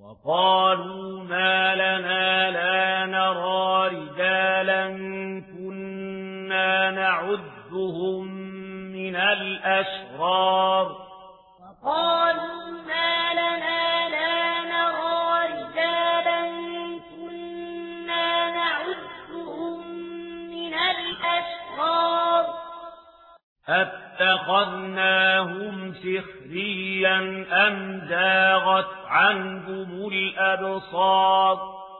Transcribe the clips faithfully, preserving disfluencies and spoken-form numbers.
وقالوا ما لنا لا نرى رجالا كنا نعدهم من الأشرار وقالوا ما لنا لا نرى رجالا كنا نعدهم من الأشرار أتخذناهم سخريا أم زاغت عنهم الأبصار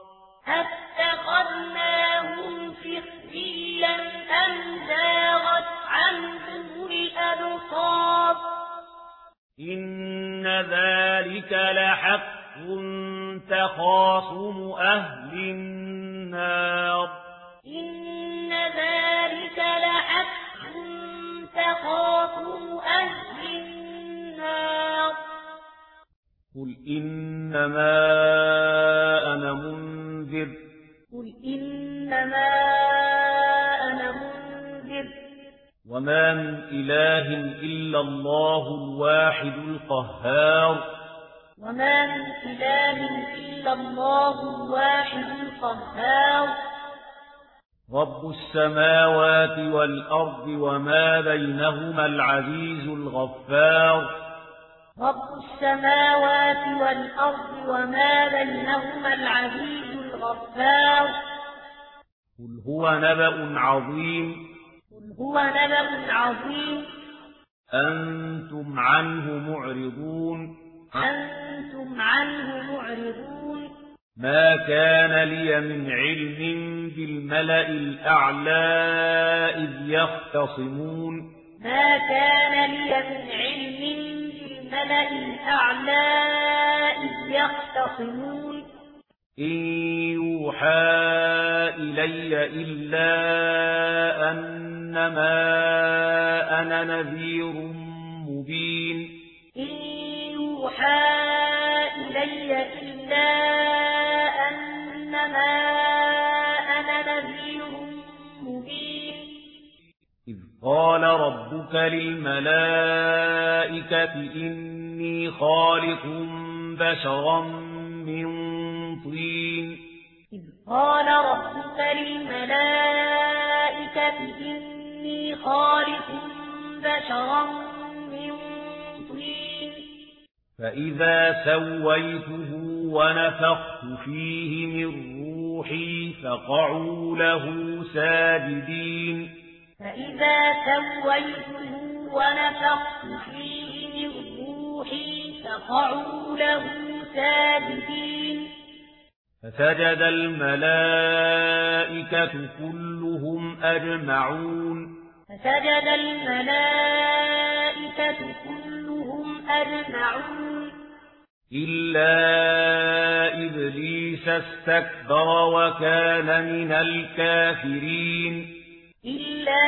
أتخذناهم سخريا أم زاغت عنهم الأبصار إن ذلك لحق تخاصم أهل النار إن ذلك لحق تخاصم أهل النار قل إنما أنا منذر قل إنما أنا منذر وما من إله إلا الله الواحد القهار وما من إله إلا الله الواحد القهار رب السماوات والأرض وما بينهما العزيز الغفار رب السماوات والأرض وما بينهما العزيز الغفار قل هو نبأ عظيم قل هو نبأ عظيم أنتم عنه معرضون أنتم عنه معرضون ما كان لي من علم بالملأ الأعلى إذ يختصمون ما كان لي من علم بالملأ الأعلى إذ يختصمون إن يوحى إلي إلا أنما أنا نذير مبين إن يوحى إلي إلا أنما أنا نذير مبين إذ قال ربك للملائكة إني خالق بشرا من طين إذ قال ربك للملائكة إني خالق بشرا من طين فإذا سويته ونفخت فيه من روحي فقعوا له ساجدين فإذا سويته ونفخت فيه من روحي فقعوا له ساجدين فسجد الملائكة كلهم أجمعون فسجد الملائكة كلهم أجمعون إلا إبليس استكبر وكان من الكافرين إلا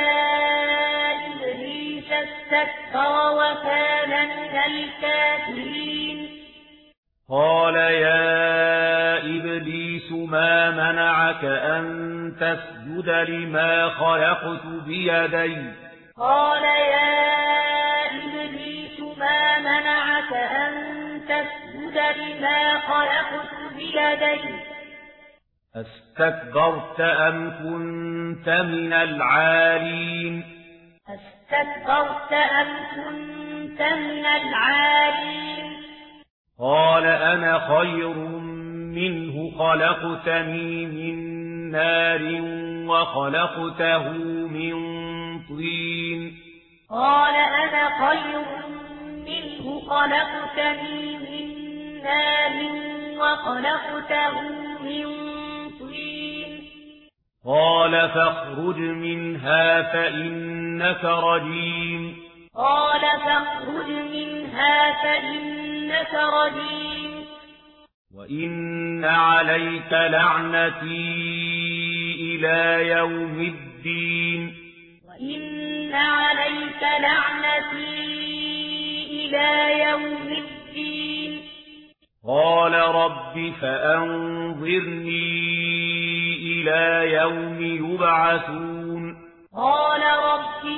إبليس استكبر وكان من الكافرين قال يا إبليس ما منعك أن تسجد لما خلقت بيدي قال يا إبليس ما منعك أن تسجد لما خلقت بيدي استكبرت أم كنت من العالين استكبرت أم كنت من العالين قال أنا خير منه خلقتني من نار وخلقته من طين قال أنا خير منه خلقتني من نار وخلقته من طين قال فاخرج منها فإنك رجيم قال فاخرج منها فإنك رجيم وإن عليك لعنتي إلى يوم الدين وإن عليك لعنتي إلى يوم الدين قال رب فأنظرني إلى يوم يبعثون قال رب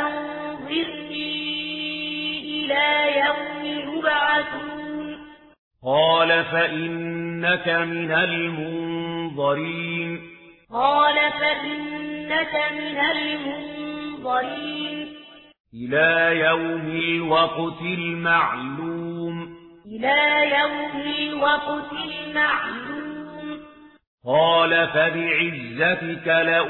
فأنظرني إلى يوم يبعثون قال فإنك من المنظرين قال فإنك من المنظرين إلى يوم الوقت المعلوم إلى يوم الوقت المعلوم قال فبعزتك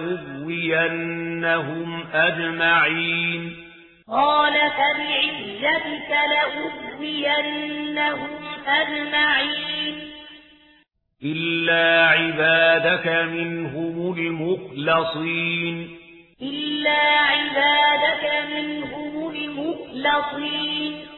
لأغوينهم أجمعين قال فبعزتك لأغوينهم أجمعين إلا عبادك منهم المخلصين إلا عبادك منهم المخلصين